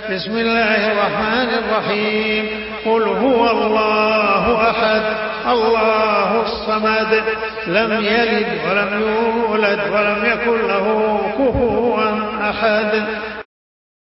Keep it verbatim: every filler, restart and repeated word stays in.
بسم الله الرحمن الرحيم. قل هو الله أحد الله الصمد لم يلد ولم يولد ولم يكن له كفوا أحد